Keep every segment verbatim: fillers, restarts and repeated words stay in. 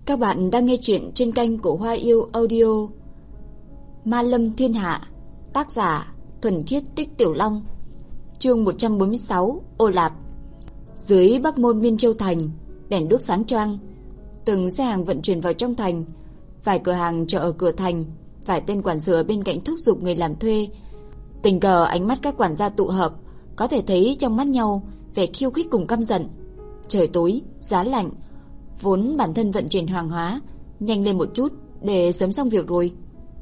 Các bạn đang nghe chuyện trên kênh của Hoa Yêu Audio. Ma Lâm Thiên Hạ, tác giả Thuần Khiết Tích Tiểu Long. Chương một trăm bốn mươi sáu, Ô Lạp. Dưới Bắc môn Miên Châu thành, đèn đuốc sáng choang. Từng xe hàng vận chuyển vào trong thành, vài cửa hàng chợ ở cửa thành, vài tên quản sự bên cạnh thúc giục người làm thuê. Tình cờ ánh mắt các quản gia tụ hợp, có thể thấy trong mắt nhau vẻ khiêu khích cùng căm giận. Trời tối, giá lạnh, vốn bản thân vận chuyển hàng hóa, nhanh lên một chút để sớm xong việc rồi.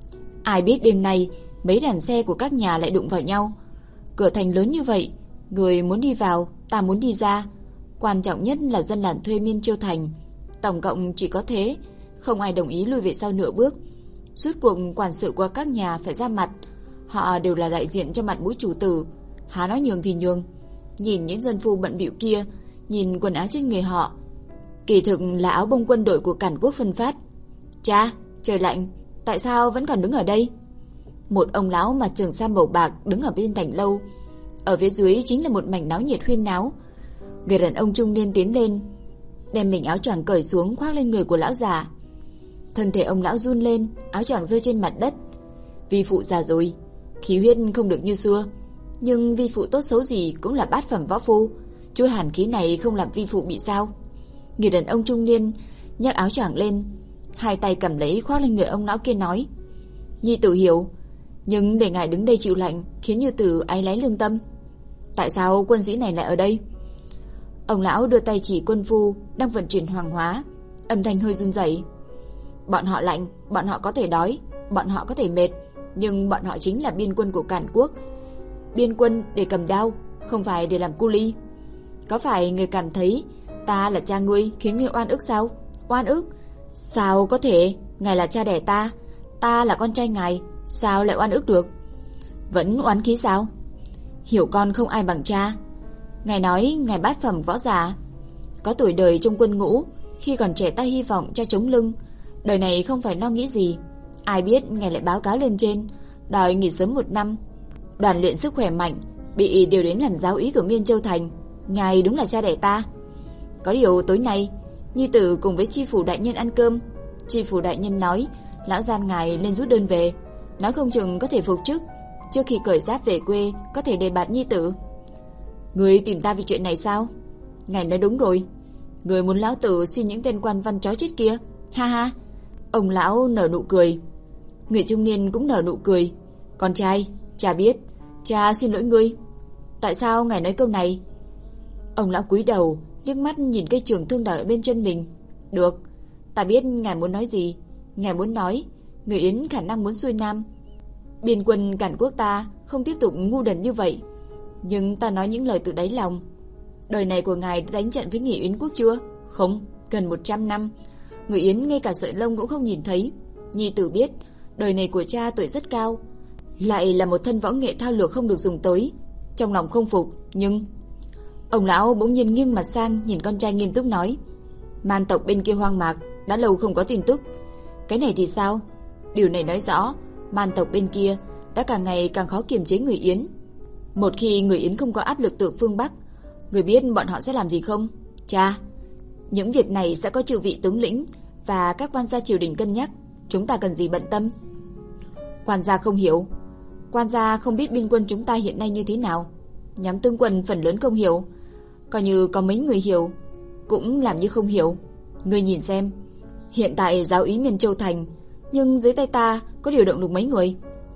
Ai biết đêm nay mấy đàn xe của các nhà lại đụng vào nhau. Cửa thành lớn như vậy, người muốn đi vào, ta muốn đi ra. Quan trọng nhất là dân làm thuê Miên Châu thành, tổng cộng chỉ có thế, không ai đồng ý lùi về sau nửa bước. Rốt cuộc quản sự của các nhà phải ra mặt, họ đều là đại diện cho mặt mũi chủ tử, há nói nhường thì nhường. Nhìn những dân phu bận bịu kia, nhìn quần áo trên người họ, kỳ thực là áo bông quân đội của Cản Quốc phân phát. Cha, trời lạnh, tại sao vẫn còn đứng ở đây? Một ông lão mặt trường sam màu bạc đứng ở bên thành lâu. Ở phía dưới chính là một mảnh náo nhiệt huyên náo. Người đàn ông trung niên tiến lên, đem mình áo choàng cởi xuống khoác lên người của lão già. Thân thể ông lão run lên, áo choàng rơi trên mặt đất. Vi phụ già rồi, khí huyết không được như xưa, nhưng vi phụ tốt xấu gì cũng là bát phẩm võ phu, chút hàn khí này không làm vi phụ bị sao? Người đàn ông trung niên nhấc áo choàng lên, hai tay cầm lấy khoác lên người ông lão kia nói: Nhi tử hiểu, nhưng để ngài đứng đây chịu lạnh khiến Như tử áy náy lương tâm. Tại sao quân sĩ này lại ở đây? Ông lão đưa tay chỉ quân phu đang vận chuyển hoàng hóa, âm thanh hơi run rẩy. Bọn họ lạnh, bọn họ có thể đói, bọn họ có thể mệt, nhưng bọn họ chính là biên quân của Cản Quốc. Biên quân để cầm đao, không phải để làm cu ly. Có phải người cảm thấy ta là cha ngươi khiến ngươi oan ức sao? Oan ức? Sao có thể? Ngài là cha đẻ ta, ta là con trai ngài, sao lại oan ức được? Vẫn oán khí sao? Hiểu con không ai bằng cha. Ngài nói ngài bát phẩm võ giả, có tuổi đời trong quân ngũ, khi còn trẻ ta hy vọng cha chống lưng. Đời này không phải lo nghĩ gì. Ai biết ngài lại báo cáo lên trên, đòi nghỉ sớm một năm. Đoàn luyện sức khỏe mạnh, bị điều đến làm giáo úy của Miên Châu thành. Ngài đúng là cha đẻ ta. Có điều tối nay Nhi tử cùng với tri phủ đại nhân ăn cơm. Tri phủ đại nhân nói lão gian ngài lên rút đơn về, nói không chừng có thể phục chức, trước khi cởi giáp về quê có thể đề bạt Nhi tử. Người tìm ta vì chuyện này sao? Ngài nói đúng rồi, người muốn lão tử xin những tên quan văn chó chết kia. Ha ha. Ông lão nở nụ cười. Người trung niên cũng nở nụ cười. Con trai, cha biết, cha xin lỗi ngươi. Tại sao ngài nói câu này? Ông lão cúi đầu, liếc mắt nhìn cây trường thương đỏ ở bên chân mình. Được, ta biết ngài muốn nói gì. Ngài muốn nói người Yến khả năng muốn xuôi nam, biên quân Cản Quốc ta không tiếp tục ngu đần như vậy. Nhưng ta nói những lời từ đáy lòng. Đời này của ngài đã đánh trận với người Yến quốc chưa? Không, gần một trăm năm. Người Yến ngay cả sợi lông cũng không nhìn thấy. Nhi tử biết đời này của cha tuổi rất cao, lại là một thân võ nghệ thao lược không được dùng tới. Trong lòng không phục, nhưng... Ông lão bỗng nhiên nghiêng mặt sang nhìn con trai nghiêm túc nói: Man tộc bên kia hoang mạc đã lâu không có tin tức. Cái này thì sao? Điều này nói rõ Man tộc bên kia đã càng ngày càng khó kiềm chế người Yến. Một khi người Yến không có áp lực từ phương Bắc, người biết bọn họ sẽ làm gì không? Cha, những việc này sẽ có chư vị tướng lĩnh và các quan gia triều đình cân nhắc, chúng ta cần gì bận tâm. Quan gia không hiểu. Quan gia không biết biên quân chúng ta hiện nay như thế nào. Nhóm tướng quân phần lớn không hiểu. Coi như có mấy người hiểu, cũng làm như không hiểu. Ngươi nhìn xem, hiện tại giáo úy Miên Châu thành, nhưng dưới tay ta có điều động được mấy người.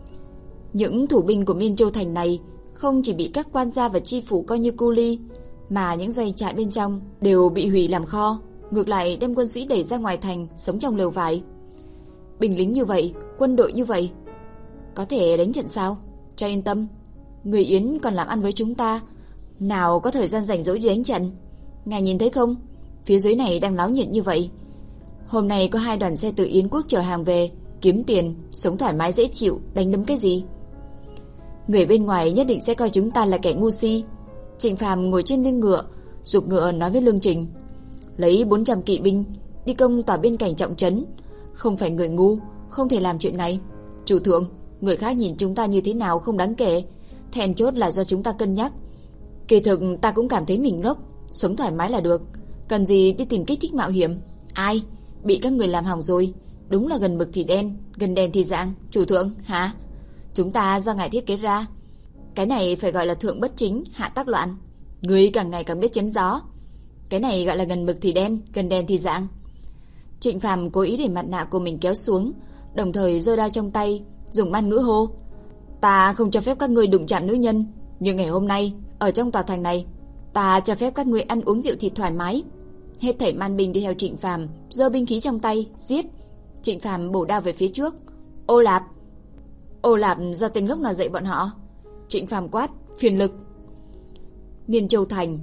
Những thủ binh của Miên Châu thành này không chỉ bị các quan gia và tri phủ coi như cu ly, mà những doanh trại bên trong đều bị hủy làm kho, ngược lại đem quân sĩ đẩy ra ngoài thành sống trong lều vải. Binh lính như vậy, quân đội như vậy, có thể đánh trận sao? Cha yên tâm, người Yến còn làm ăn với chúng ta, nào có thời gian rảnh rỗi đi đánh trận. Ngài nhìn thấy không, phía dưới này đang náo nhiệt như vậy. Hôm nay có hai đoàn xe từ Yến quốc chở hàng về, kiếm tiền, sống thoải mái dễ chịu, đánh đấm cái gì? Người bên ngoài nhất định sẽ coi chúng ta là kẻ ngu si. Trịnh Phàm ngồi trên lưng ngựa, giục ngựa nói với Lương Trình: lấy bốn trăm kỵ binh đi công tòa biên cảnh trọng trấn, không phải người ngu không thể làm chuyện này. Chủ thượng, người khác nhìn chúng ta như thế nào không đáng kể, then chốt là do chúng ta cân nhắc. Kỳ thực ta cũng cảm thấy mình ngốc, sống thoải mái là được, cần gì đi tìm kích thích mạo hiểm. Ai? bị các người làm hỏng rồi. Đúng là gần mực thì đen, gần đèn thì rạng. Chủ thượng, hả? Chúng ta do ngài thiết kế ra. Cái này phải gọi là thượng bất chính, hạ tác loạn. Người càng ngày càng biết chém gió. Cái này gọi là gần mực thì đen, gần đèn thì rạng. Trịnh Phàm cố ý để mặt nạ của mình kéo xuống, đồng thời giơ đao trong tay, dùng man ngữ hô: Ta không cho phép các ngươi đụng chạm nữ nhân, nhưng ngày hôm nay ở trong tòa thành này, ta cho phép các ngươi ăn uống rượu thịt thoải mái. Hết thảy man binh đi theo Trịnh Phàm, giơ binh khí trong tay, giết. Trịnh Phàm bổ đao về phía trước. Ô Lạp! Ô Lạp do tên ngốc nào dạy bọn họ? Trịnh Phàm quát: Phiền lực! Miên Châu thành.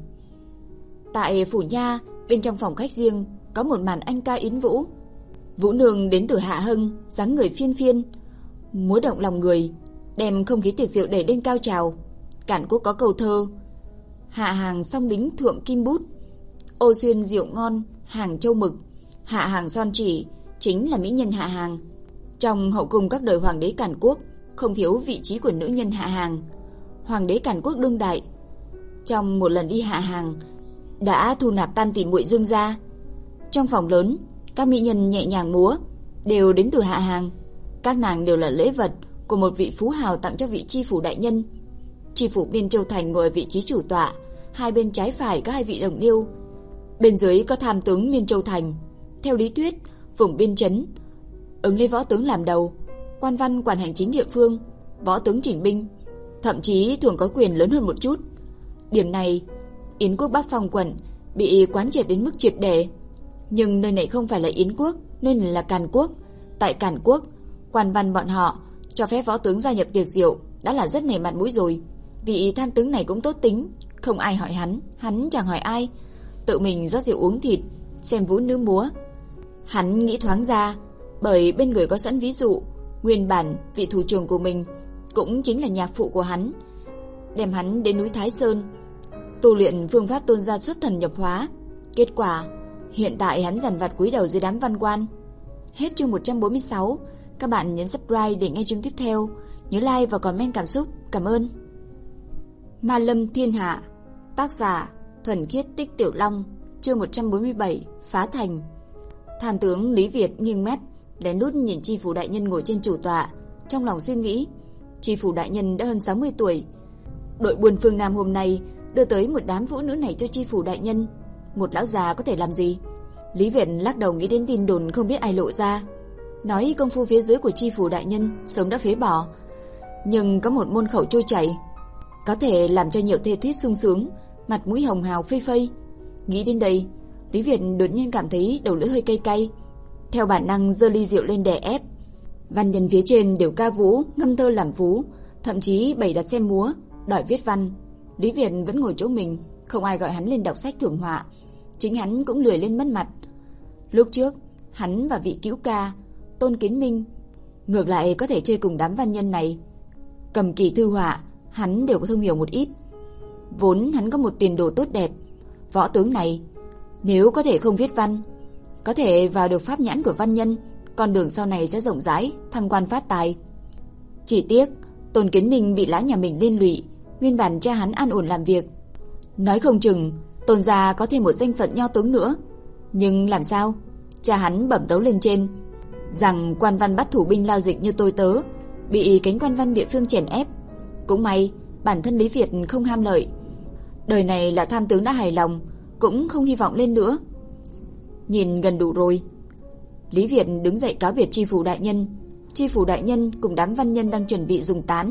Tại phủ nha, bên trong phòng khách riêng có một màn anh ca yến vũ. Vũ nương đến từ Hạ Hưng, dáng người phiên phiên, múa động lòng người, đem không khí tiệc rượu đẩy lên cao trào. Cản Quốc có câu thơ: Hạ hàng song đính thượng kim bút, ô xuyên rượu ngon hàng châu mực. Hạ hàng son chỉ chính là mỹ nhân Hạ hàng. Trong hậu cung các đời hoàng đế Cản Quốc không thiếu vị trí của nữ nhân Hạ hàng. Hoàng đế Cản Quốc đương đại trong một lần đi Hạ hàng đã thu nạp tam tỷ muội Dương gia. Trong phòng lớn, các mỹ nhân nhẹ nhàng múa đều đến từ Hạ hàng. Các nàng đều là lễ vật của một vị phú hào tặng cho vị tri phủ đại nhân. Tri phủ Biên Châu thành ngồi ở vị trí chủ tọa, hai bên trái phải có hai vị đồng liêu. Bên dưới có tham tướng Biên Châu thành. Theo lý thuyết, vùng biên chấn ứng lấy võ tướng làm đầu, quan văn quản hành chính địa phương, võ tướng chỉnh binh, thậm chí thường có quyền lớn hơn một chút. Điểm này, Yến quốc Bắc Phong quận bị quán triệt đến mức triệt để. Nhưng nơi này không phải là Yến quốc, nơi này là Càn Quốc. Tại Càn Quốc, quan văn bọn họ cho phép võ tướng gia nhập tiệc rượu đã là rất nể mặt mũi rồi. Vị tham tướng này cũng tốt tính, không ai hỏi hắn, hắn chẳng hỏi ai, tự mình rót rượu uống thịt, xem vũ nữ múa. Hắn nghĩ thoáng ra, bởi bên người có sẵn ví dụ, nguyên bản vị thủ trưởng của mình cũng chính là nhạc phụ của hắn, đem hắn đến núi Thái Sơn tu luyện phương pháp tôn gia xuất thần nhập hóa. Kết quả, hiện tại hắn dằn vặt cúi đầu dưới đám văn quan. Hết chương một trăm bốn mươi sáu. Các bạn nhấn subscribe để nghe chương tiếp theo. Nhớ like và comment cảm xúc. Cảm ơn. Ma Lâm Thiên Hạ. Tác giả Thuần Khiết Tích Tiểu Long. Chương một trăm bốn mươi bảy. Phá thành. Tham tướng Lý Việt nghiêng mắt lén lút nhìn tri phủ đại nhân ngồi trên chủ tọa, trong lòng suy nghĩ, tri phủ đại nhân đã hơn sáu mươi tuổi. Đội buôn phương Nam hôm nay đưa tới một đám vũ nữ này cho tri phủ đại nhân, một lão già có thể làm gì? Lý Việt lắc đầu nghĩ đến tin đồn không biết ai lộ ra, nói công phu phía dưới của tri phủ đại nhân sớm đã phế bỏ, nhưng có một môn khẩu trôi chảy, có thể làm cho nhiều thê thiếp sung sướng, mặt mũi hồng hào phây phây. Nghĩ đến đây, Lý Việt đột nhiên cảm thấy đầu lưỡi hơi cay cay, theo bản năng giơ ly rượu lên đè ép. Văn nhân phía trên đều ca vũ, ngâm thơ làm phú, thậm chí bày đặt xem múa, đòi viết văn. Lý Việt vẫn ngồi chỗ mình, không ai gọi hắn lên đọc sách thưởng họa, chính hắn cũng lười lên mất mặt. Lúc trước, hắn và vị cứu ca Tôn Kiến Minh ngược lại có thể chơi cùng đám văn nhân này. Cầm kỳ thư họa, hắn đều có thông hiểu một ít. Vốn hắn có một tiền đồ tốt đẹp, võ tướng này nếu có thể không viết văn, có thể vào được pháp nhãn của văn nhân, con đường sau này sẽ rộng rãi, thăng quan phát tài. Chỉ tiếc Tôn Kiến Minh bị lão nhà mình liên lụy, nguyên bản cha hắn an ổn làm việc, nói không chừng Tôn gia có thêm một danh phận nho tướng nữa. Nhưng làm sao? Cha hắn bẩm tấu lên trên rằng quan văn bắt thủ binh lao dịch như tôi tớ, bị cánh quan văn địa phương chèn ép. Cũng may bản thân Lý Việt không ham lợi, đời này là tham tướng đã hài lòng, cũng không hy vọng lên nữa. Nhìn gần đủ rồi, Lý Việt đứng dậy cáo biệt tri phủ đại nhân. Tri phủ đại nhân cùng đám văn nhân đang chuẩn bị dùng tán.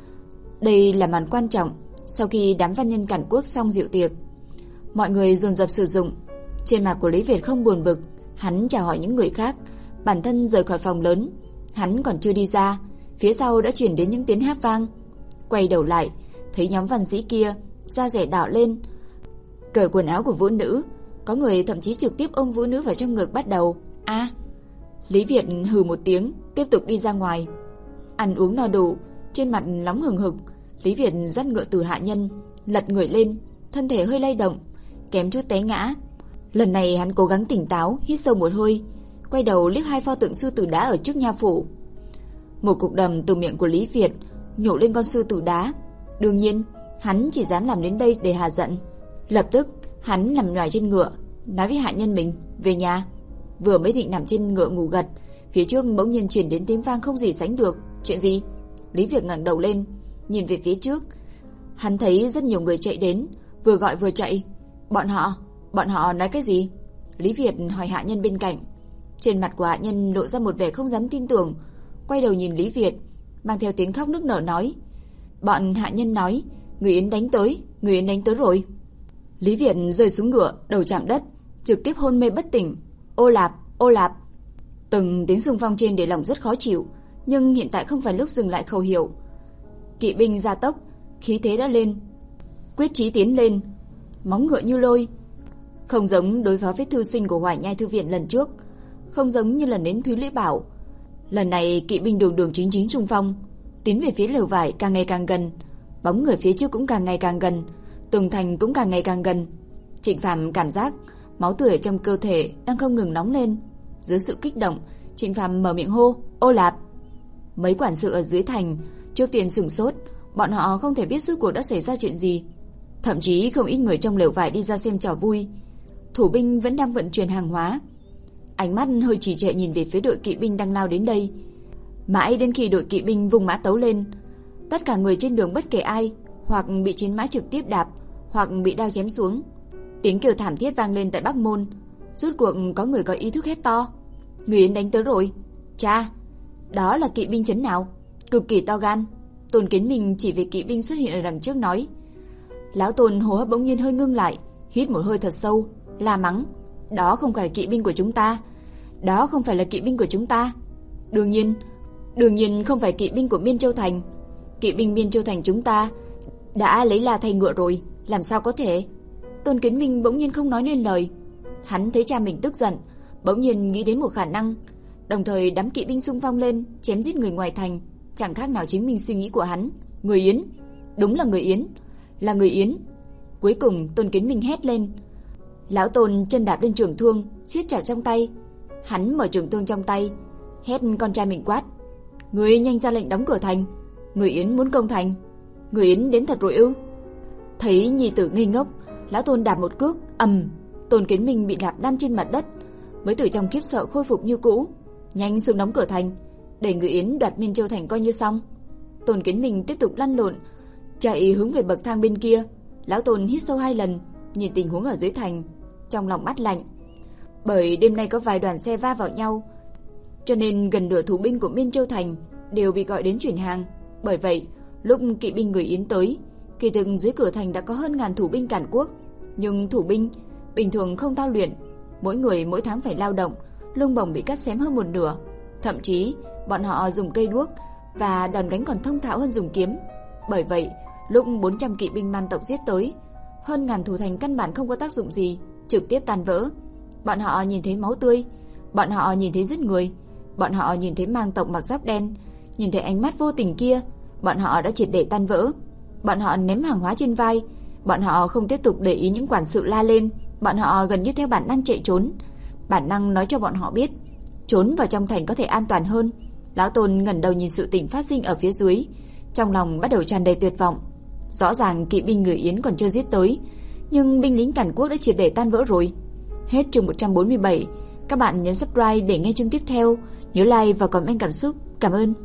Đây là màn quan trọng sau khi đám văn nhân Cản Quốc xong rượu tiệc. Mọi người dồn dập sử dụng. Trên mặt của Lý Việt không buồn bực, hắn chào hỏi những người khác, bản thân rời khỏi phòng lớn. Hắn còn chưa đi ra, phía sau đã chuyển đến những tiếng hát vang. Quay đầu lại, thấy nhóm văn sĩ kia da rẻ đỏ lên, cởi quần áo của vũ nữ, có người thậm chí trực tiếp ôm vũ nữ vào trong ngực bắt đầu. A! À, Lý Việt hừ một tiếng, tiếp tục đi ra ngoài. Ăn uống no đủ, trên mặt nóng hừng hực, Lý Việt dắt ngựa từ hạ nhân, lật người lên, thân thể hơi lay động, kém chút té ngã. Lần này hắn cố gắng tỉnh táo, hít sâu một hơi, quay đầu liếc hai pho tượng sư tử đá ở trước nha phủ. Một cục đầm từ miệng của Lý Việt nhổ lên con sư tử đá. Đương nhiên, hắn chỉ dám làm đến đây để hạ giận. Lập tức, hắn nằm nhòi trên ngựa, nói với hạ nhân mình, về nhà. Vừa mới định nằm trên ngựa ngủ gật, phía trước bỗng nhiên truyền đến tiếng vang không gì sánh được. Chuyện gì? Lý Việt ngẩng đầu lên, nhìn về phía trước. Hắn thấy rất nhiều người chạy đến, vừa gọi vừa chạy. Bọn họ, bọn họ nói cái gì? Lý Việt hỏi hạ nhân bên cạnh. Trên mặt của hạ nhân lộ ra một vẻ không dám tin tưởng, quay đầu nhìn Lý Việt, mang theo tiếng khóc nức nở nói: Bọn hạ nhân nói, người Yến đánh tới, người Yến đánh tới rồi. Lý Việt rơi xuống ngựa, đầu chạm đất, trực tiếp hôn mê bất tỉnh. Ô Lạp, ô Lạp. Từng tiếng xung phong trên để lòng rất khó chịu, nhưng hiện tại không phải lúc dừng lại khẩu hiệu. Kỵ binh gia tốc, khí thế đã lên, quyết chí tiến lên, móng ngựa như lôi. Không giống đối phó với thư sinh của Hoài Nhai thư viện lần trước, không giống như lần đến Thúy Lễ Bảo. Lần này kỵ binh đường đường chính chính xung phong, tiến về phía lều vải càng ngày càng gần, bóng người phía trước cũng càng ngày càng gần, tường thành cũng càng ngày càng gần. Trịnh Phàm cảm giác máu tươi ở trong cơ thể đang không ngừng nóng lên. Dưới sự kích động, Trịnh Phàm mở miệng hô: Ô Lạp! Mấy quản sự ở dưới thành trước tiên sửng sốt, bọn họ không thể biết rốt cuộc đã xảy ra chuyện gì. Thậm chí không ít người trong lều vải đi ra xem trò vui. Thủ binh vẫn đang vận chuyển hàng hóa, ánh mắt hơi trì trệ nhìn về phía đội kỵ binh đang lao đến đây. Mãi đến khi đội kỵ binh vùng mã tấu lên, tất cả người trên đường bất kể ai, hoặc bị chiến mã trực tiếp đạp, hoặc bị đao chém xuống. Tiếng kêu thảm thiết vang lên tại Bắc Môn. Rốt cuộc có người có ý thức hét to: Người Yến đánh tới rồi! Cha, đó là kỵ binh trấn nào? Cực kỳ to gan. Tôn Kiến Minh chỉ về kỵ binh xuất hiện ở đằng trước nói. Lão Tôn hô hấp bỗng nhiên hơi ngưng lại, hít một hơi thật sâu, la mắng: Đó không phải kỵ binh của chúng ta, đó không phải là kỵ binh của chúng ta. Đương nhiên, đương nhiên không phải kỵ binh của Miên Châu Thành. Kỵ binh Miên Châu Thành chúng ta đã lấy la thay ngựa rồi, làm sao có thể? Tôn Kiến Minh bỗng nhiên không nói nên lời. Hắn thấy cha mình tức giận, bỗng nhiên nghĩ đến một khả năng. Đồng thời đám kỵ binh xung phong lên, chém giết người ngoài thành, chẳng khác nào chính mình suy nghĩ của hắn. Người Yến, đúng là người Yến, là người Yến. Cuối cùng Tôn Kiến Minh hét lên. Lão Tôn chân đạp lên trường thương, siết chặt trong tay. Hắn mở trường thương trong tay, hét con trai mình quát: Người nhanh ra lệnh đóng cửa thành, người Yến muốn công thành. Người Yến đến thật rồi ư? Thấy nhi tử ngây ngốc, lão Tôn đạp một cước, ầm, Tôn Kiến Minh bị đạp lăn trên mặt đất, mới từ trong khiếp sợ khôi phục như cũ. Nhanh xuống đóng cửa thành, để người Yến đoạt Miên Châu Thành coi như xong. Tôn Kiến Minh tiếp tục lăn lộn, chạy hướng về bậc thang bên kia. Lão Tôn hít sâu hai lần, nhìn tình huống ở dưới thành, trong lòng mát lạnh. Bởi đêm nay có vài đoàn xe va vào nhau, cho nên gần nửa thủ binh của Miên Châu Thành đều bị gọi đến chuyển hàng. Bởi vậy, lúc kỵ binh người Yến tới, kỳ thực dưới cửa thành đã có hơn ngàn thủ binh Càn Quốc. Nhưng thủ binh bình thường không thao luyện, mỗi người mỗi tháng phải lao động, lông bổng bị cắt xém hơn một nửa. Thậm chí bọn họ dùng cây đuốc và đòn gánh còn thông thạo hơn dùng kiếm. Bởi vậy, lúc bốn trăm kỵ binh man tộc giết tới, hơn ngàn thủ thành căn bản không có tác dụng gì, trực tiếp tan vỡ. Bọn họ nhìn thấy máu tươi, bọn họ nhìn thấy giết người, bọn họ nhìn thấy mang tộc mặc giáp đen, nhìn thấy ánh mắt vô tình kia, bọn họ đã triệt để tan vỡ. Bọn họ ném hàng hóa trên vai, bọn họ không tiếp tục để ý những quản sự la lên, bọn họ gần như theo bản năng chạy trốn. Bản năng nói cho bọn họ biết, trốn vào trong thành có thể an toàn hơn. Lão Tôn ngẩng đầu nhìn sự tình phát sinh ở phía dưới, trong lòng bắt đầu tràn đầy tuyệt vọng. Rõ ràng kỵ binh người Yến còn chưa giết tới, nhưng binh lính Càn Quốc đã triệt để tan vỡ rồi. Hết chương một trăm bốn mươi bảy. Các bạn nhấn subscribe để nghe chương tiếp theo, nhớ like và comment cảm xúc. Cảm ơn.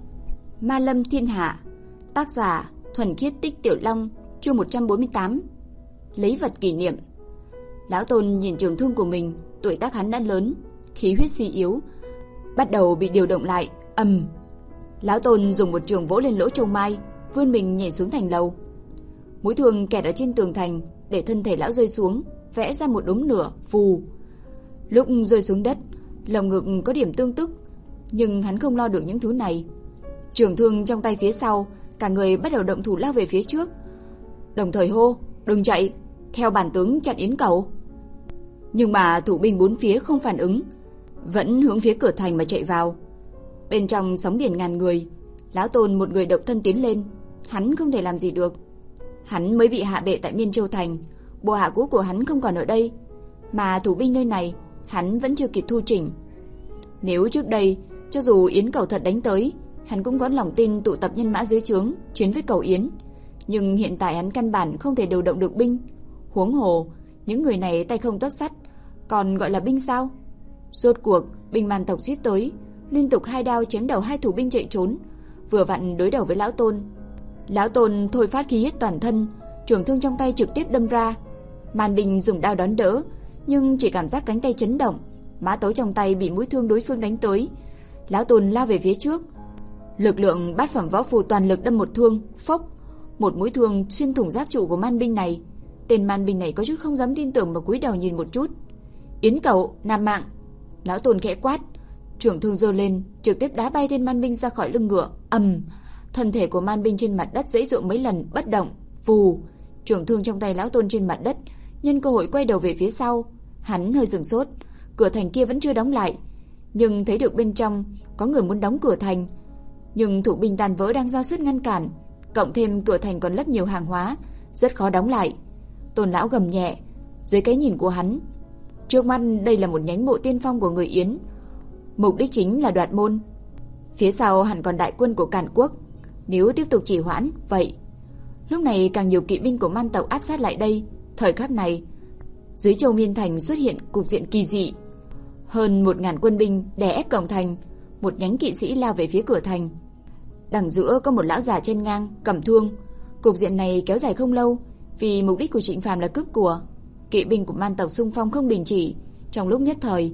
Ma Lâm Thiên Hạ, tác giả Thuần Khiết Tích Tiểu Long, chương một trăm bốn mươi tám. Lấy vật kỷ niệm. Lão Tôn nhìn trường thương của mình, tuổi tác hắn đã lớn, khí huyết suy yếu, bắt đầu bị điều động lại. Ầm. Lão Tôn dùng một trường vỗ lên lỗ châu mai, vươn mình nhảy xuống thành lầu. Mũi thương kẹt ở trên tường thành, để thân thể lão rơi xuống, vẽ ra một đốm lửa. Phù. Lúc rơi xuống đất, lồng ngực có điểm tương tức, nhưng hắn không lo được những thứ này. Trường thương trong tay phía sau, cả người bắt đầu động thủ lao về phía trước, đồng thời hô: đừng chạy, theo bản tướng chặn Yến Cầu. Nhưng mà thủ binh bốn phía không phản ứng, vẫn hướng phía cửa thành mà chạy vào. Bên trong sóng biển ngàn người, Lão Tôn một người độc thân tiến lên, hắn không thể làm gì được. Hắn mới bị hạ bệ tại Miên Châu Thành, bộ hạ cũ của hắn không còn ở đây, mà thủ binh nơi này hắn vẫn chưa kịp thu chỉnh. Nếu trước đây, cho dù Yến Cầu thật đánh tới, hắn cũng có lòng tin tụ tập nhân mã dưới trướng chiến với Cầu Yến, nhưng hiện tại hắn căn bản không thể điều động được binh. Huống hồ, những người này tay không tấc sắt, còn gọi là binh sao? Rốt cuộc, binh man tộc giết tới, liên tục hai đao chém đầu hai thủ binh chạy trốn, vừa vặn đối đầu với lão Tôn. Lão Tôn thôi phát khí huyết toàn thân, trường thương trong tay trực tiếp đâm ra. Man binh dùng đao đón đỡ, nhưng chỉ cảm giác cánh tay chấn động, mã tấu trong tay bị mũi thương đối phương đánh tới. Lão Tôn lao về phía trước, lực lượng bát phẩm võ phù toàn lực đâm một thương, phốc, một mũi thương xuyên thủng giáp trụ của man binh này. Tên man binh này có chút không dám tin tưởng mà cúi đầu nhìn một chút. Yến cẩu, nạp mạng! Lão Tôn khẽ quát, trường thương giơ lên, trực tiếp đá bay tên man binh ra khỏi lưng ngựa. Ầm, thân thể của man binh trên mặt đất giãy giụa mấy lần bất động. Vù, trường thương trong tay lão Tôn trên mặt đất, nhân cơ hội quay đầu về phía sau. Hắn hơi sửng sốt, cửa thành kia vẫn chưa đóng lại, nhưng thấy được bên trong có người muốn đóng cửa thành, nhưng thủ binh tàn vỡ đang ra sức ngăn cản, cộng thêm cửa thành còn lấp nhiều hàng hóa, rất khó đóng lại. Tôn lão gầm nhẹ, dưới cái nhìn của hắn, trước mắt đây là một nhánh bộ tiên phong của người Yến, mục đích chính là đoạt môn. Phía sau hẳn còn đại quân của Càn Quốc, nếu tiếp tục trì hoãn, vậy lúc này càng nhiều kỵ binh của man tộc áp sát lại đây. Thời khắc này, dưới Châu Miên Thành xuất hiện cục diện kỳ dị. Hơn một ngàn quân binh đè ép cổng thành, một nhánh kỵ sĩ lao về phía cửa thành. Đằng giữa có một lão già trên ngang, cầm thương. Cục diện này kéo dài không lâu, vì mục đích của Trịnh Phàm là cướp của. Kỵ binh của man tộc xung phong không đình chỉ. Trong lúc nhất thời,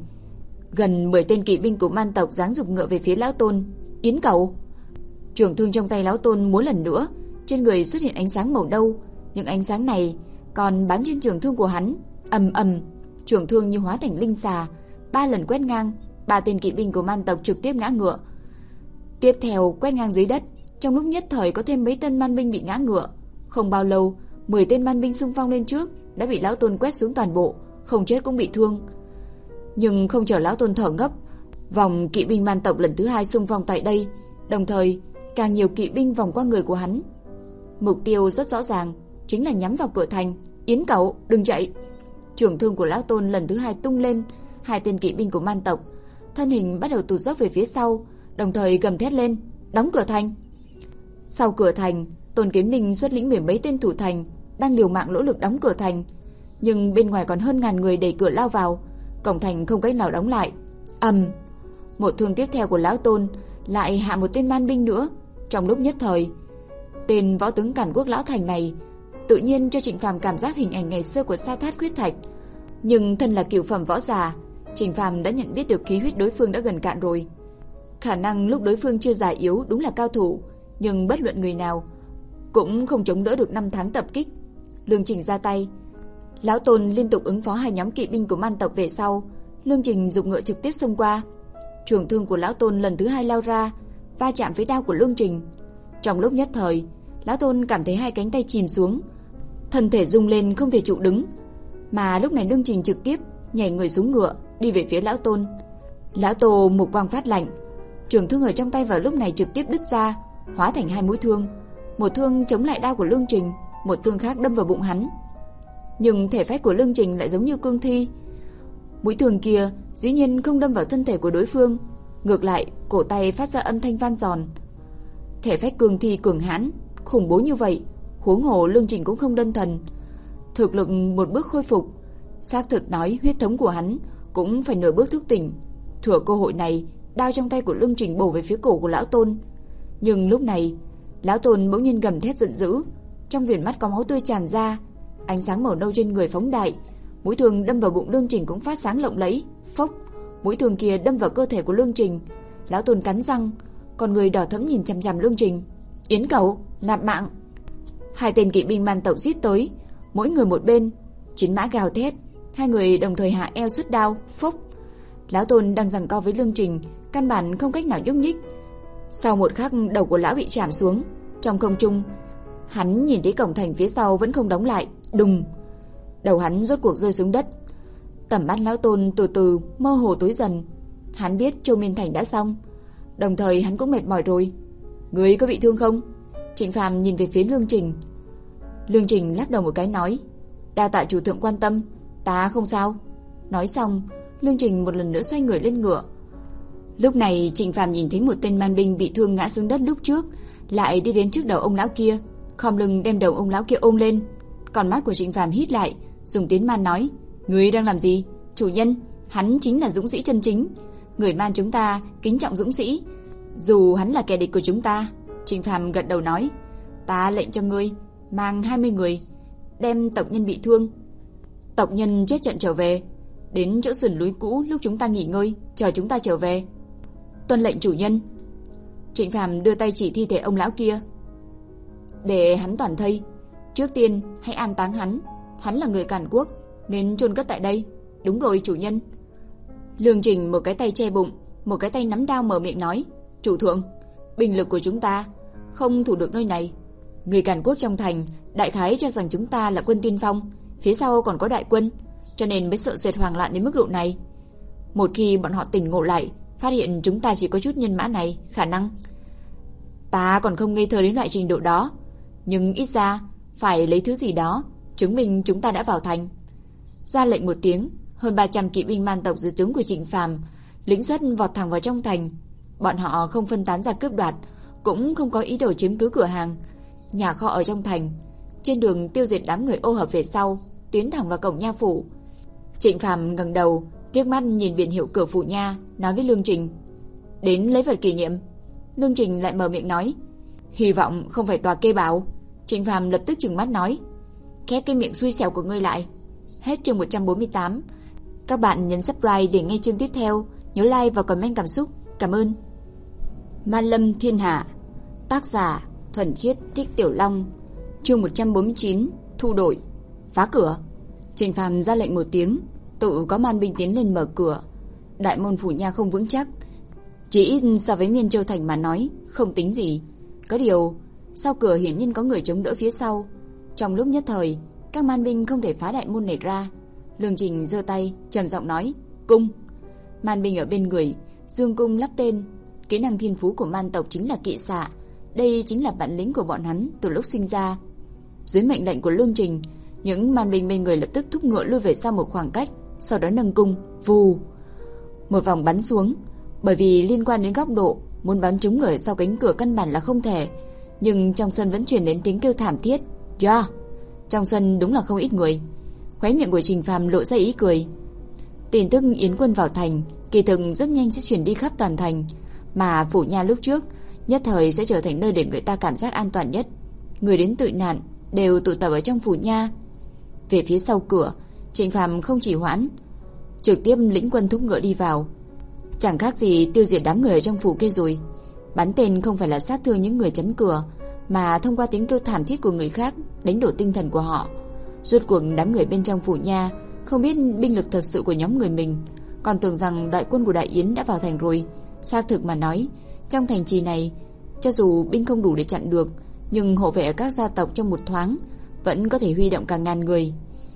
gần mười tên kỵ binh của man tộc giáng dục ngựa về phía lão Tôn. Yến cẩu! Trường thương trong tay lão Tôn múa lần nữa, trên người xuất hiện ánh sáng màu nâu, những ánh sáng này còn bám trên trường thương của hắn. Ầm ầm, trường thương như hóa thành linh xà, ba lần quét ngang, ba tên kỵ binh của man tộc trực tiếp ngã ngựa. Tiếp theo quét ngang dưới đất, trong lúc nhất thời có thêm mấy tên man binh bị ngã ngựa. Không bao lâu, mười tên man binh xung phong lên trước đã bị lão Tôn quét xuống toàn bộ, không chết cũng bị thương. Nhưng không chờ lão Tôn thở ngấp, vòng kỵ binh man tộc lần thứ hai xung phong tại đây, đồng thời càng nhiều kỵ binh vòng qua người của hắn. Mục tiêu rất rõ ràng, chính là nhắm vào cửa thành. Yến cẩu, đừng chạy! Trường thương của lão Tôn lần thứ hai tung lên, hai tên kỵ binh của man tộc thân hình bắt đầu tụt dốc về phía sau, đồng thời gầm thét lên, đóng cửa thành. Sau cửa thành, Tôn Kiếm Ninh xuất lĩnh mười mấy tên thủ thành đang liều mạng nỗ lực đóng cửa thành, nhưng bên ngoài còn hơn ngàn người đẩy cửa lao vào, cổng thành không cách nào đóng lại. Ầm, một thương tiếp theo của lão Tôn lại hạ một tên man binh nữa. Trong lúc nhất thời, tên võ tướng Càn Quốc lão thành này tự nhiên cho Trịnh Phàm cảm giác hình ảnh ngày xưa của Sa Thát Khuyết Thạch, nhưng thân là cửu phẩm võ giả, Trịnh Phàm đã nhận biết được khí huyết đối phương đã gần cạn rồi. Khả năng lúc đối phương chưa già yếu đúng là cao thủ, nhưng bất luận người nào cũng không chống đỡ được năm tháng tập kích. Lương Trình ra tay, lão Tôn liên tục ứng phó hai nhóm kỵ binh của man tộc về sau. Lương Trình dục ngựa trực tiếp xông qua, trường thương của lão Tôn lần thứ hai lao ra, va chạm với đao của Lương Trình. Trong lúc nhất thời, lão Tôn cảm thấy hai cánh tay chìm xuống, thân thể rung lên không thể trụ đứng. Mà lúc này Lương Trình trực tiếp nhảy người xuống ngựa, đi về phía lão Tôn. Lão Tô mục quang phát lạnh, trường thương ở trong tay vào lúc này trực tiếp đứt ra, hóa thành hai mũi thương. Một thương chống lại đao của Lương Trình, một thương khác đâm vào bụng hắn. Nhưng thể phách của Lương Trình lại giống như cương thi, mũi thương kia dĩ nhiên không đâm vào thân thể của đối phương, ngược lại cổ tay phát ra âm thanh vang giòn. Thể phách cương thi cường hãn, khủng bố như vậy, huống hồ Lương Trình cũng không đơn thuần, thực lực một bước khôi phục, xác thực nói huyết thống của hắn cũng phải nửa bước thức tỉnh. Thừa cơ hội này, đao trong tay của Lương Trình bổ về phía cổ của lão Tôn. Nhưng lúc này, lão Tôn bỗng nhiên gầm thét giận dữ, trong viền mắt có máu tươi tràn ra, ánh sáng màu nâu trên người phóng đại, mũi thương đâm vào bụng Lương Trình cũng phát sáng lộng lẫy. Phốc, mũi thương kia đâm vào cơ thể của Lương Trình. Lão Tôn cắn răng, con người đỏ thẫm nhìn chằm chằm Lương Trình. Yến cẩu, nạp mạng! Hai tên kỵ binh man tộc giết tới, mỗi người một bên, chiến mã gào thét, hai người đồng thời hạ eo xuất đao. Phốc, lão Tôn đang giằng co với Lương Trình, căn bản không cách nào nhúc nhích. Sau một khắc, đầu của lão bị chạm xuống. Trong không trung, hắn nhìn thấy cổng thành phía sau vẫn không đóng lại. Đùng, đầu hắn rốt cuộc rơi xuống đất. Tầm mắt lão Tôn từ từ mơ hồ tối dần. Hắn biết Châu Miên Thành đã xong, đồng thời hắn cũng mệt mỏi rồi. Ngươi có bị thương không? Trịnh Phàm nhìn về phía Lương Trình. Lương Trình lắc đầu một cái nói, đa tạ chủ thượng quan tâm, ta không sao. Nói xong, Lương Trình một lần nữa xoay người lên ngựa. Lúc này Trịnh Phàm nhìn thấy một tên man binh bị thương ngã xuống đất lúc trước, lại đi đến trước đầu ông lão kia, khom lưng đem đầu ông lão kia ôm lên. Con mắt của Trịnh Phàm hít lại, dùng tiếng man nói, ngươi đang làm gì? Chủ nhân, hắn chính là dũng sĩ chân chính. Người Man chúng ta kính trọng dũng sĩ, dù hắn là kẻ địch của chúng ta. Trịnh Phàm gật đầu nói, ta lệnh cho ngươi mang hai mươi người, đem tộc nhân bị thương, tộc nhân chết trận trở về, đến chỗ sườn núi cũ lúc chúng ta nghỉ ngơi, chờ chúng ta trở về. Tuân lệnh chủ nhân. Trịnh Phàm đưa tay chỉ thi thể ông lão kia. Để hắn toàn thây, trước tiên hãy an táng hắn. Hắn là người Càn Quốc nên chôn cất tại đây. Đúng rồi chủ nhân. Lương Trình một cái tay che bụng, một cái tay nắm đao mở miệng nói, chủ thượng, binh lực của chúng ta không thủ được nơi này. Người Càn Quốc trong thành đại khái cho rằng chúng ta là quân tiên phong, phía sau còn có đại quân, cho nên mới sợ sệt hoảng loạn đến mức độ này. Một khi bọn họ tỉnh ngộ lại, phát hiện chúng ta chỉ có chút nhân mã này, khả năng ta còn không ngây thơ đến loại trình độ đó, nhưng ít ra phải lấy thứ gì đó chứng minh chúng ta đã vào thành. Ra lệnh một tiếng, hơn ba trăm kỵ binh Man tộc dưới tướng của Trịnh Phàm lĩnh xuất vọt thẳng vào trong thành. Bọn họ không phân tán ra cướp đoạt, cũng không có ý đồ chiếm cứ cửa hàng, nhà kho ở trong thành. Trên đường tiêu diệt đám người ô hợp về sau, tiến thẳng vào cổng nha phủ. Trịnh Phàm ngẩng đầu, liếc mắt nhìn biển hiệu cửa phủ nha, nói với Lương Trình, đến lấy vật kỷ niệm. Lương Trình lại mở miệng nói, hy vọng không phải tòa kê bảo. Trịnh Phàm lập tức trừng mắt nói, khép cái miệng xui xẻo của ngươi lại. Hết chương một trăm bốn mươi tám. Các bạn nhấn subscribe để nghe chương tiếp theo, nhớ like và comment cảm xúc. Cảm ơn. Man Lâm Thiên Hạ. Tác giả Thuần Khiết Thích Tiểu Long. Chương một trăm bốn mươi chín. Thu đội. Phá cửa. Trịnh Phàm ra lệnh một tiếng, tự có man binh tiến lên mở cửa. Đại môn phủ nha không vững chắc, chỉ ít so với Miên Châu thành mà nói không tính gì. Có điều sau cửa hiển nhiên có người chống đỡ phía sau. Trong lúc nhất thời, các man binh không thể phá đại môn này ra. Lương Trình giơ tay trầm giọng nói, cung. Man binh ở bên người dương cung lắp tên. Kỹ năng thiên phú của man tộc chính là kỵ xạ, đây chính là bản lĩnh của bọn hắn từ lúc sinh ra. Dưới mệnh lệnh của Lương Trình, những man binh bên người lập tức thúc ngựa lui về sau một khoảng cách, sau đó nâng cung, vù, một vòng bắn xuống. Bởi vì liên quan đến góc độ, muốn bắn trúng người sau cánh cửa căn bản là không thể, nhưng trong sân vẫn truyền đến tiếng kêu thảm thiết. Yeah. Trong sân đúng là không ít người. Khóe miệng của Trình Phàm lộ ra ý cười. Tin tức Yến quân vào thành kỳ thực rất nhanh sẽ truyền đi khắp toàn thành, mà phủ nha lúc trước nhất thời sẽ trở thành nơi để người ta cảm giác an toàn nhất. Người đến tự nạn đều tụ tập ở trong phủ nha. Về phía sau cửa, Trịnh Phàm không chỉ hoãn, trực tiếp lĩnh quân thúc ngựa đi vào. Chẳng khác gì tiêu diệt đám người ở trong phủ kia rồi. Bắn tên không phải là sát thương những người chắn cửa, mà thông qua tiếng kêu thảm thiết của người khác đánh đổ tinh thần của họ. Rốt cuộc đám người bên trong phủ nha không biết binh lực thật sự của nhóm người mình, còn tưởng rằng đại quân của Đại Yến đã vào thành rồi. Xác thực mà nói, trong thành trì này, cho dù binh không đủ để chặn được, nhưng hộ vệ ở các gia tộc trong một thoáng vẫn có thể huy động cả ngàn người.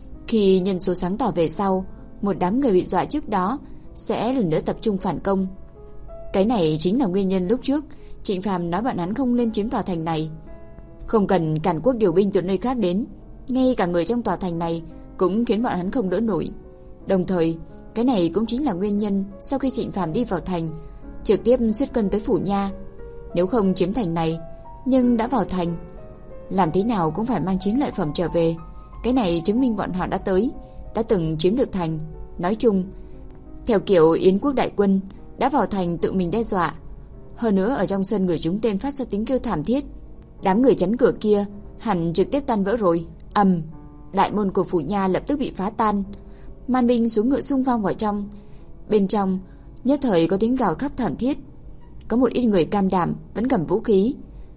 Khi nhân số sáng tỏ về sau, một đám người bị dọa trước đó sẽ lần nữa tập trung phản công. Cái này chính là nguyên nhân lúc trước Trịnh Phàm nói bọn hắn không lên chiếm tòa thành này. Không cần Càn Quốc điều binh từ nơi khác đến, ngay cả người trong tòa thành này cũng khiến bọn hắn không đỡ nổi. Đồng thời, cái này cũng chính là nguyên nhân sau khi Trịnh Phàm đi vào thành, trực tiếp xuất quân tới phủ nha. Nếu không chiếm thành này, nhưng đã vào thành, làm thế nào cũng phải mang chiến lợi phẩm trở về. Cái này chứng minh bọn họ đã tới, đã từng chiếm được thành. Nói chung, theo kiểu Yến quốc đại quân đã vào thành tự mình đe dọa. Hơn nữa ở trong sân người chúng tên phát ra tiếng kêu thảm thiết, đám người chắn cửa kia hẳn trực tiếp tan vỡ rồi. Ầm, đại môn của phủ nha lập tức bị phá tan. Man binh xuống ngựa xung phong vào trong. Bên trong nhất thời có tiếng gào khóc thảm thiết. Có một ít người cam đảm vẫn cầm vũ khí,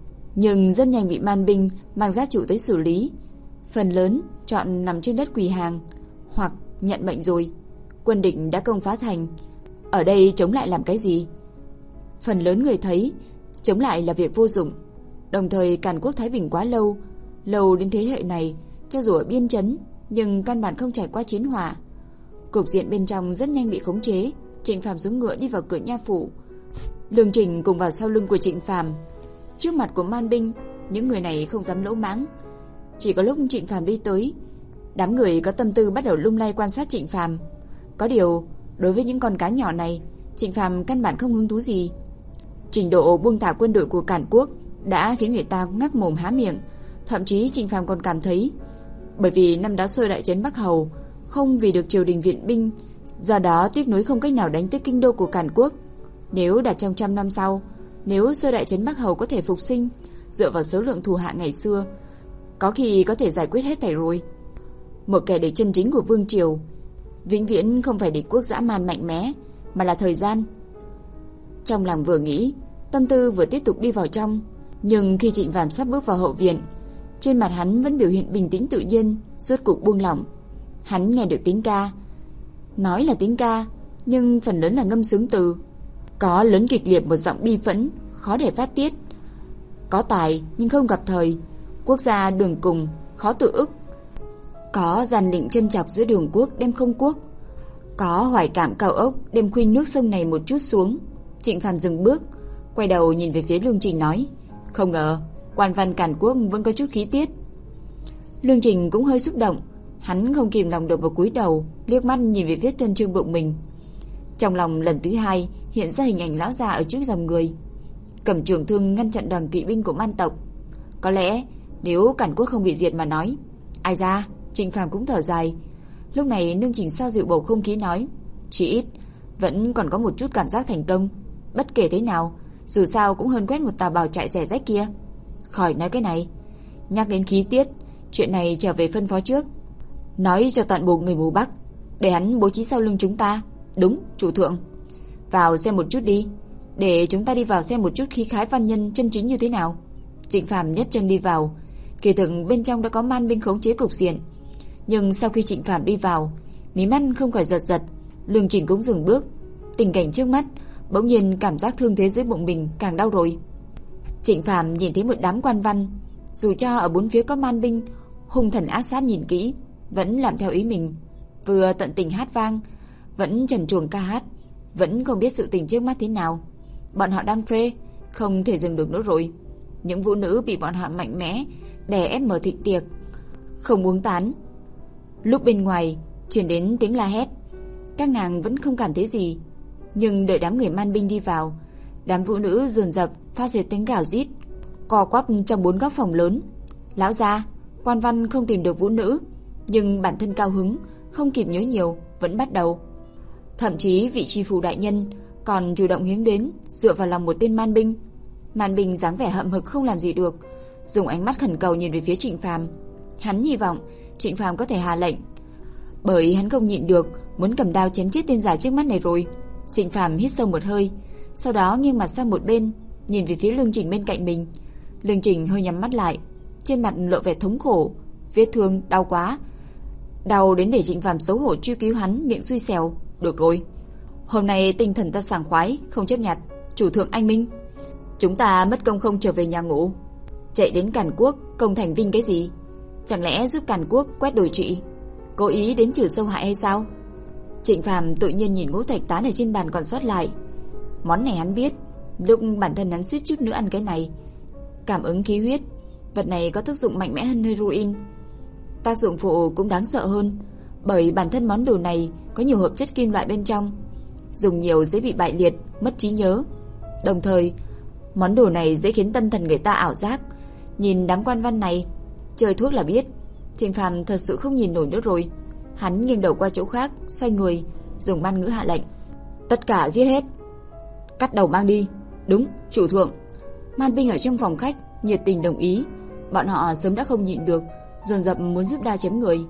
nhưng rất nhanh bị man binh mang giáp trụ tới xử lý. Phần lớn chọn nằm trên đất quỳ hàng hoặc nhận mệnh rồi. Quân địch đã công phá thành, ở đây chống lại làm cái gì? Phần lớn người thấy chống lại là việc vô dụng. Đồng thời Càn Quốc thái bình quá lâu, lâu đến thế hệ này, cho dù ở biên trấn nhưng căn bản không trải qua chiến hỏa. Cục diện bên trong rất nhanh bị khống chế. Trịnh Phàm xuống ngựa đi vào cửa nha phủ. Lương Trình cùng vào sau lưng của Trịnh Phàm. Trước mặt của man binh, những người này không dám lỗ mãng. Chỉ có lúc Trịnh Phàm đi tới, đám người có tâm tư bắt đầu lung lay quan sát Trịnh Phàm. Có điều, đối với những con cá nhỏ này, Trịnh Phàm căn bản không hứng thú gì. Trình độ buông thả quân đội của Càn Quốc đã khiến người ta ngắc mồm há miệng. Thậm chí Trịnh Phàm còn cảm thấy, bởi vì năm đó sơ đại trấn Bắc Hầu không vì được triều đình viện binh Do đó tiếc nuối không cách nào đánh tới kinh đô của Càn Quốc. Nếu đặt trong trăm năm sau, nếu sơ đại trấn Bắc Hầu có thể phục sinh, dựa vào số lượng thù hạ ngày xưa, có khi có thể giải quyết hết thảy rồi. Một kẻ địch chân chính của vương triều vĩnh viễn không phải địch quốc dã man mạnh mẽ, mà là thời gian. Trong lòng vừa nghĩ, tâm tư vừa tiếp tục đi vào trong. Nhưng khi Trịnh Phàm sắp bước vào hậu viện, trên mặt hắn vẫn biểu hiện bình tĩnh tự nhiên, rốt cuộc buông lỏng. Hắn nghe được tiếng ca. Nói là tiếng ca, nhưng phần lớn là ngâm sướng từ. Có lớn kịch liệt một giọng bi phẫn, khó để phát tiết. Có tài nhưng không gặp thời, quốc gia đường cùng, khó tự ức. Có giàn lịnh châm chọc giữa đường quốc đêm không quốc. Có hoài cảm cao ốc đêm khuynh nước sông này một chút xuống. Trịnh Phàm dừng bước, quay đầu nhìn về phía Lương Trình nói: Không ngờ quan văn Càn Quốc vẫn có chút khí tiết. Lương Trình cũng hơi xúc động, hắn không kìm lòng được một cúi đầu, liếc mắt nhìn về phía thân trương bụng mình. Trong lòng lần thứ hai hiện ra hình ảnh lão già ở trước dòng người, cầm trường thương ngăn chặn đoàn kỵ binh của Man tộc. Có lẽ nếu Càn Quốc không bị diệt mà nói. Ai ra, Trịnh Phàm cũng thở dài. Lúc này Lương Trình xoa dịu bầu không khí nói: Chỉ ít vẫn còn có một chút cảm giác thành công. Bất kể thế nào, dù sao cũng hơn quét một tà bào trại rẻ rách kia. Khỏi nói cái này. Nhắc đến khí tiết, chuyện này trở về phân phó trước. Nói cho toàn bộ người mù Bắc, để hắn bố trí sau lưng chúng ta. Đúng, chủ thượng. Vào xem một chút đi, để chúng ta đi vào xem một chút khí khái văn nhân chân chính như thế nào. Trịnh Phàm nhất chân đi vào. Kỳ thực bên trong đã có man binh khống chế cục diện. Nhưng sau khi Trịnh Phàm đi vào, mí mắt không khỏi giật giật. Lương Trình cũng dừng bước. Tình cảnh trước mắt, bỗng nhiên cảm giác thương thế dưới bụng mình càng đau rồi. Trịnh Phàm nhìn thấy một đám quan văn, dù cho ở bốn phía có man binh hung thần ác sát nhìn kỹ, vẫn làm theo ý mình, vừa tận tình hát vang, vẫn trần truồng ca hát, vẫn không biết sự tình trước mắt thế nào. Bọn họ đang phê, không thể dừng được nữa rồi. Những vũ nữ bị bọn họ mạnh mẽ đè ép mở thịnh tiệc, không uống tán. Lúc bên ngoài truyền đến tiếng la hét, các nàng vẫn không cảm thấy gì, nhưng đợi đám người man binh đi vào, đám vũ nữ dồn dập phát ra tiếng gào rít, co quắp trong bốn góc phòng lớn. Lão gia, quan văn không tìm được vũ nữ, nhưng bản thân cao hứng, không kịp nhớ nhiều, vẫn bắt đầu. Thậm chí vị tri phủ đại nhân còn chủ động hiến đến, dựa vào lòng một tên man binh. Man binh dáng vẻ hậm hực không làm gì được, dùng ánh mắt khẩn cầu nhìn về phía Trịnh Phàm. Hắn hy vọng Trịnh Phàm có thể hạ lệnh, bởi hắn không nhịn được muốn cầm đao chém chết tên giả trước mắt này rồi. Trịnh Phàm hít sâu một hơi, sau đó nghiêng mặt sang một bên, nhìn về phía Lương Trình bên cạnh mình. Lương Trình hơi nhắm mắt lại, trên mặt lộ vẻ thống khổ, vết thương đau quá, đau đến để Trịnh Phàm xấu hổ truy cứu hắn, miệng xui xẻo. Được rồi, hôm nay tinh thần ta sảng khoái, không chấp nhặt. Chủ thượng anh minh, chúng ta mất công không trở về nhà ngủ, chạy đến Càn Quốc công thành vinh cái gì? Chẳng lẽ giúp Càn Quốc quét đồi trị, cố ý đến trừ sâu hại hay sao? Trịnh Phàm tự nhiên nhìn ngũ thạch tán ở trên bàn còn sót lại. Món này hắn biết, lúc bản thân hắn suýt chút nữa ăn cái này. Cảm ứng khí huyết, vật này có tác dụng mạnh mẽ hơn heroin. Tác dụng phụ cũng đáng sợ hơn, bởi bản thân món đồ này có nhiều hợp chất kim loại bên trong, dùng nhiều dễ bị bại liệt, mất trí nhớ. Đồng thời, món đồ này dễ khiến tâm thần người ta ảo giác. Nhìn đám quan văn này, chơi thuốc là biết. Trịnh Phàm thật sự không nhìn nổi nữa rồi. Hắn nghiêng đầu qua chỗ khác, xoay người, dùng man ngữ hạ lệnh: Tất cả giết hết, cắt đầu mang đi. Đúng, chủ thượng. Man binh ở trong phòng khách nhiệt tình đồng ý. Bọn họ sớm đã không nhịn được, dồn dập muốn giúp đa chém người.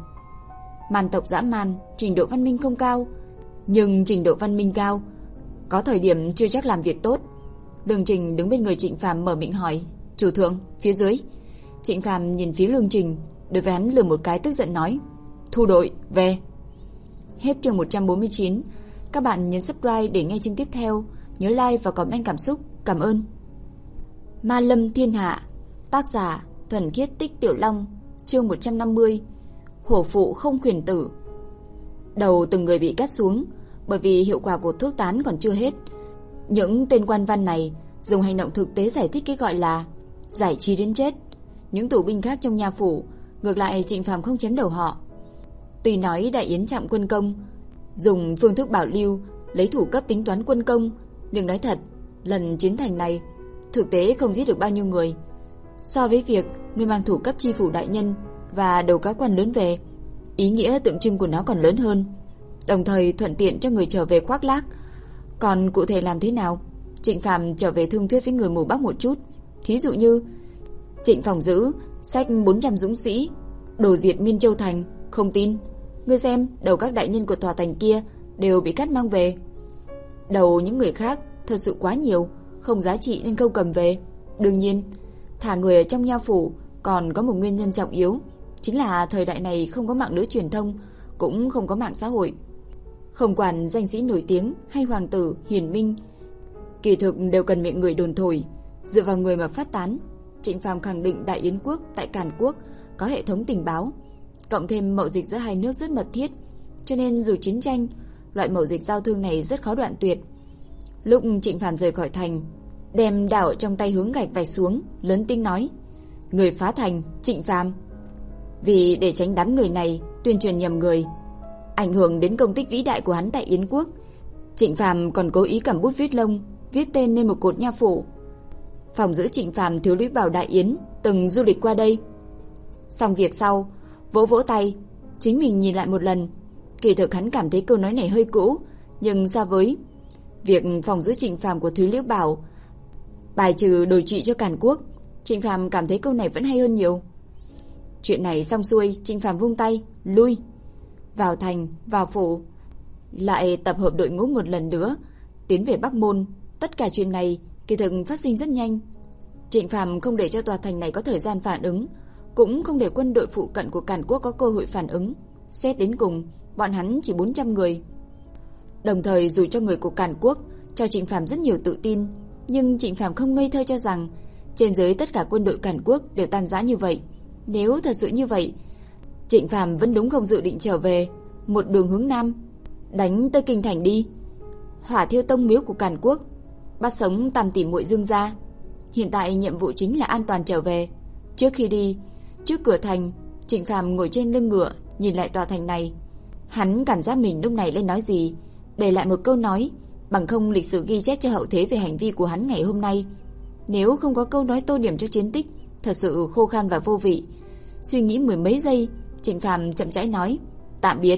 Man tộc dã man, trình độ văn minh không cao, nhưng trình độ văn minh cao, có thời điểm chưa chắc làm việc tốt. Lương Trình đứng bên người Trịnh Phàm mở miệng hỏi: Chủ thượng, phía dưới. Trịnh Phàm nhìn phía Lương Trình, đối với hắn lườm một cái tức giận nói: Thu đội, về. Hết chương một trăm bốn mươi chín. Các bạn nhấn subscribe để nghe chương tiếp theo. Nhớ like và comment cảm xúc. Cảm ơn. Ma Lâm Thiên Hạ. Tác giả Thuần Khiết Tích Tiểu Long. Chương một trăm năm mươi. Hổ phụ không khuyển tử. Đầu từng người bị cắt xuống, bởi vì hiệu quả của thuốc tán còn chưa hết. Những tên quan văn này dùng hành động thực tế giải thích cái gọi là giải trí đến chết. Những tù binh khác trong nhà phủ, ngược lại Trịnh Phàm không chém đầu họ. Tuy nói đại yến trạm quân công dùng phương thức bảo lưu, lấy thủ cấp tính toán quân công, nhưng nói thật, lần chiến thành này thực tế không giết được bao nhiêu người. So với việc người mang thủ cấp chi phủ đại nhân và đầu cá quan lớn về, ý nghĩa tượng trưng của nó còn lớn hơn. đồng thời thuận tiện cho người trở về khoác lác. Còn cụ thể làm thế nào? Trịnh Phàm trở về thương thuyết với người mù Bắc một chút. Thí dụ như Trịnh Phòng Dữ xách bốn trăm dũng sĩ đổ diệt Miên Châu thành. Không tin, ngươi xem, đầu các đại nhân của tòa thành kia đều bị cắt mang về. Đầu những người khác thật sự quá nhiều, không giá trị nên không cầm về. Đương nhiên, thả người ở trong nha phủ còn có một nguyên nhân trọng yếu, chính là thời đại này không có mạng lưới truyền thông, cũng không có mạng xã hội. Không quản danh sĩ nổi tiếng hay hoàng tử, hiền minh, kỳ thực đều cần miệng người đồn thổi, dựa vào người mà phát tán. Trịnh Phàm khẳng định Đại Yến quốc tại Càn Quốc có hệ thống tình báo, cộng thêm mậu dịch giữa hai nước rất mật thiết, cho nên dù chiến tranh, loại mậu dịch giao thương này rất khó đoạn tuyệt. Lúc Trịnh Phàm rời khỏi thành, đem đao trong tay hướng gạch vạch xuống, lớn tiếng nói: "Người phá thành, Trịnh Phàm." Vì để tránh đám người này tuyên truyền nhầm người, ảnh hưởng đến công tích vĩ đại của hắn tại Yến quốc, Trịnh Phàm còn cố ý cầm bút viết lông, viết tên lên một cột nha phủ. Phòng giữ Trịnh Phàm thiếu lý bảo Đại Yến từng du lịch qua đây. Xong việc sau, vỗ vỗ tay, chính mình nhìn lại một lần. Kỳ thực hắn cảm thấy câu nói này hơi cũ, nhưng so với việc phòng giữ Trịnh Phàm của Thúy Liễu Bảo bài trừ đổi trị cho Càn Quốc, Trịnh Phàm cảm thấy câu này vẫn hay hơn nhiều. Chuyện này xong xuôi, Trịnh Phàm vung tay, lui. Vào thành, vào phủ, lại tập hợp đội ngũ một lần nữa, tiến về Bắc Môn. Tất cả chuyện này kỳ thực phát sinh rất nhanh. Trịnh Phàm không để cho tòa thành này có thời gian phản ứng, cũng không để quân đội phụ cận của Càn Quốc có cơ hội phản ứng. Xét đến cùng, bọn hắn chỉ bốn trăm người. Đồng thời dù cho người của Càn Quốc cho Trịnh Phàm rất nhiều tự tin, nhưng Trịnh Phàm không ngây thơ cho rằng trên dưới tất cả quân đội Càn Quốc đều tan rã như vậy. Nếu thật sự như vậy, Trịnh Phàm vẫn đúng không dự định trở về, một đường hướng nam, đánh tới kinh thành đi, hỏa thiêu tông miếu của Càn Quốc, bắt sống Tam tỷ muội Dương gia. Hiện tại nhiệm vụ chính là an toàn trở về. Trước khi đi, trước cửa thành, Trịnh Phàm ngồi trên lưng ngựa, nhìn lại tòa thành này. Hắn cảm giác mình lúc này lên nói gì, để lại một câu nói, bằng không lịch sử ghi chép cho hậu thế về hành vi của hắn ngày hôm nay. Nếu không có câu nói tô điểm cho chiến tích, thật sự khô khan và vô vị. Suy nghĩ mười mấy giây, Trịnh Phàm chậm rãi nói: "Tạm biệt."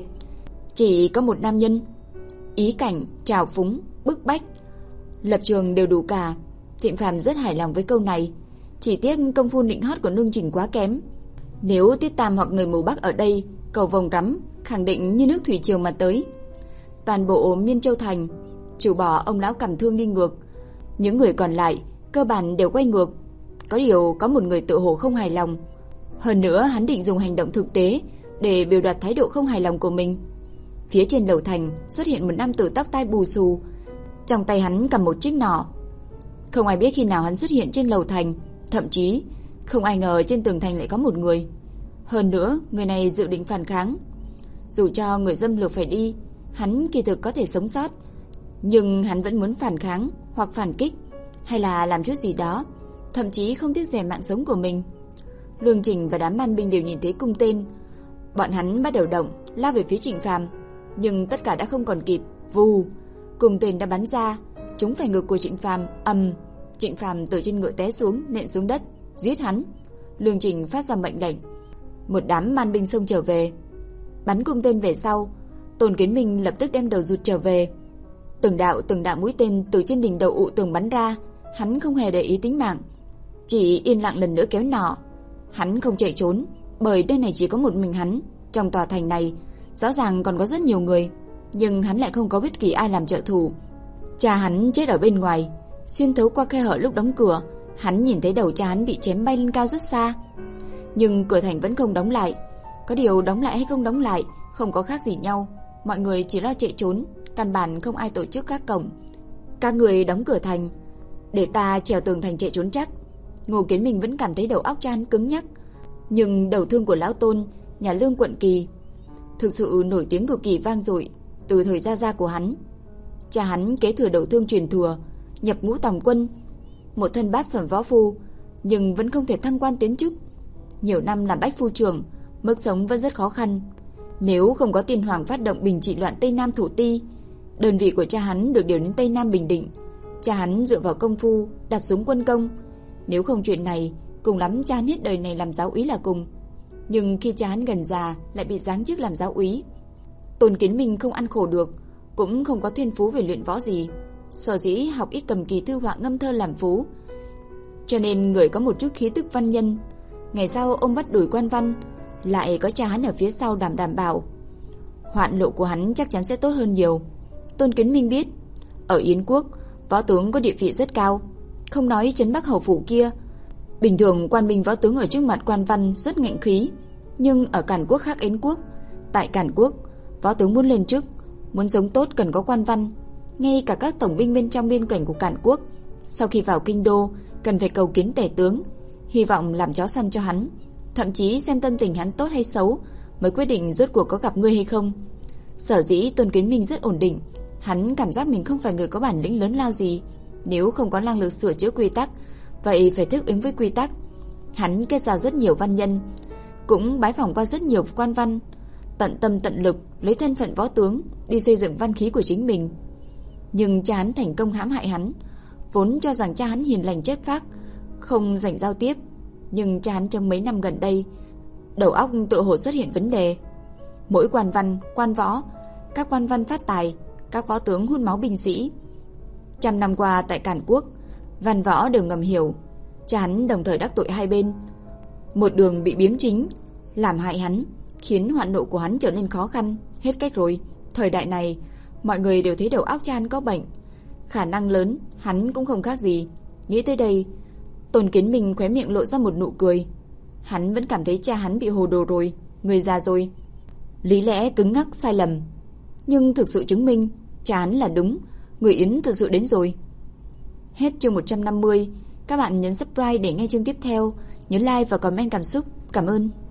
Chỉ có một nam nhân, ý cảnh, trào phúng, bức bách, lập trường đều đủ cả. Trịnh Phàm rất hài lòng với câu này, chỉ tiếc công phu nịnh hót của Nương Trình quá kém. Nếu Tiết Tam hoặc người mù Bắc ở đây, cầu vồng rắm khẳng định như nước thủy triều mà tới. Toàn bộ Miên Châu thành, trừ bỏ ông lão cầm thương đi ngược, những người còn lại cơ bản đều quay ngược. Có điều có một người tự hồ không hài lòng. Hơn nữa hắn định dùng hành động thực tế để biểu đạt thái độ không hài lòng của mình. Phía trên lầu thành xuất hiện một nam tử tóc tai bù xù, trong tay hắn cầm một chiếc nỏ. Không ai biết khi nào hắn xuất hiện trên lầu thành, thậm chí không ai ngờ trên tường thành lại có một người. Hơn nữa người này dự định phản kháng. Dù cho người dâm lược phải đi, hắn kỳ thực có thể sống sót, nhưng hắn vẫn muốn phản kháng hoặc phản kích, hay là làm chút gì đó, thậm chí không tiếc rẻ mạng sống của mình. Lương Trình và đám man binh đều nhìn thấy cung tên, bọn hắn bắt đầu động, lao về phía Trịnh Phàm, nhưng tất cả đã không còn kịp. Vù, cung tên đã bắn ra, trúng phải ngực của Trịnh Phàm. Ầm, Trịnh Phàm từ trên ngựa té xuống, nện xuống đất. Giết hắn! Lương Trình phát ra mệnh lệnh. Một đám man binh xông trở về, bắn cung tên về sau. Tôn Kiến Minh lập tức đem đầu rụt trở về. Từng đạo từng đạo mũi tên từ trên đỉnh đầu ụ tường bắn ra, hắn không hề để ý tính mạng, chỉ yên lặng lần nữa kéo nỏ. Hắn không chạy trốn, bởi nơi này chỉ có một mình hắn. Trong tòa thành này rõ ràng còn có rất nhiều người, nhưng hắn lại không có bất kỳ ai làm trợ thủ. Cha hắn chết ở bên ngoài, xuyên thấu qua khe hở lúc đóng cửa, hắn nhìn thấy đầu cha hắn bị chém bay lên cao rất xa. Nhưng cửa thành vẫn không đóng lại. Có điều đóng lại hay không đóng lại không có khác gì nhau, mọi người chỉ lo chạy trốn, căn bản không ai tổ chức các cổng. Các người đóng cửa thành, để ta trèo tường thành chạy trốn chắc. Ngô Kiến Minh vẫn cảm thấy đầu óc cha hắn cứng nhắc, nhưng đầu thương của lão Tôn, nhà Lương Quận Kỳ, thực sự nổi tiếng cực kỳ vang dội từ thời gia gia của hắn. Cha hắn kế thừa đầu thương truyền thừa, nhập ngũ tòng quân, một thân bát phẩm võ phu, nhưng vẫn không thể thăng quan tiến chức. Nhiều năm làm bách phu trưởng, mức sống vẫn rất khó khăn. Nếu không có tiên hoàng phát động bình trị loạn Tây Nam Thủ Ti, đơn vị của cha hắn được điều đến Tây Nam Bình Định. Cha hắn dựa vào công phu đặt súng quân công. Nếu không chuyện này, cùng lắm cha hắn hết đời này làm giáo úy là cùng. Nhưng khi cha hắn gần già lại bị giáng chức làm giáo úy. Tôn Kiến Minh không ăn khổ được, cũng không có thiên phú về luyện võ gì, sở dĩ học ít cầm kỳ thư họa ngâm thơ làm phú, cho nên người có một chút khí tức văn nhân. Ngày sau ông bắt đuổi quan văn, lại có cha hắn ở phía sau đảm đảm bảo, hoạn lộ của hắn chắc chắn sẽ tốt hơn nhiều. Tôn Kiến Minh biết, ở Yến quốc, võ tướng có địa vị rất cao, không nói trấn Bắc hầu phủ kia, bình thường quan binh võ tướng ở trước mặt quan văn rất ngạnh khí, nhưng ở Càn quốc khác Yến quốc. Tại Càn quốc, võ tướng muốn lên chức, muốn sống tốt cần có quan văn. Ngay cả các tổng binh bên trong biên cảnh của Càn quốc, sau khi vào kinh đô, cần phải cầu kiến tể tướng, hy vọng làm chó săn cho hắn, thậm chí xem tâm tình hắn tốt hay xấu mới quyết định rốt cuộc có gặp ngươi hay không. Sở dĩ Tôn Kiến Minh rất ổn định, hắn cảm giác mình không phải người có bản lĩnh lớn lao gì, nếu không có năng lực sửa chữa quy tắc, vậy phải thích ứng với quy tắc. Hắn kết giao rất nhiều văn nhân, cũng bái phỏng qua rất nhiều quan văn, tận tâm tận lực lấy thân phận võ tướng đi xây dựng văn khí của chính mình. Nhưng cha hắn thành công hãm hại hắn, vốn cho rằng cha hắn hiền lành chất phác, không rảnh giao tiếp, nhưng cha hắn trong mấy năm gần đây, đầu óc tựa hồ xuất hiện vấn đề. Mỗi quan văn, quan võ, các quan văn phát tài, các võ tướng hút máu binh sĩ. Trăm năm qua tại Càn quốc, văn võ đều ngầm hiểu, cha hắn đồng thời đắc tội hai bên, một đường bị biếm chính, làm hại hắn, khiến hoạn nộ của hắn trở nên khó khăn. Hết cách rồi, thời đại này mọi người đều thấy đầu óc cha hắn có bệnh, khả năng lớn hắn cũng không khác gì. Nghĩ tới đây, Tôn Kiến Minh khóe miệng lộ ra một nụ cười. Hắn vẫn cảm thấy cha hắn bị hồ đồ rồi, người già rồi, lý lẽ cứng ngắc sai lầm, nhưng thực sự chứng minh cha hắn là đúng, người Yến thực sự đến rồi. Hết chương một trăm năm mươi. Các bạn nhấn subscribe để nghe chương tiếp theo, nhớ like và comment cảm xúc. Cảm ơn.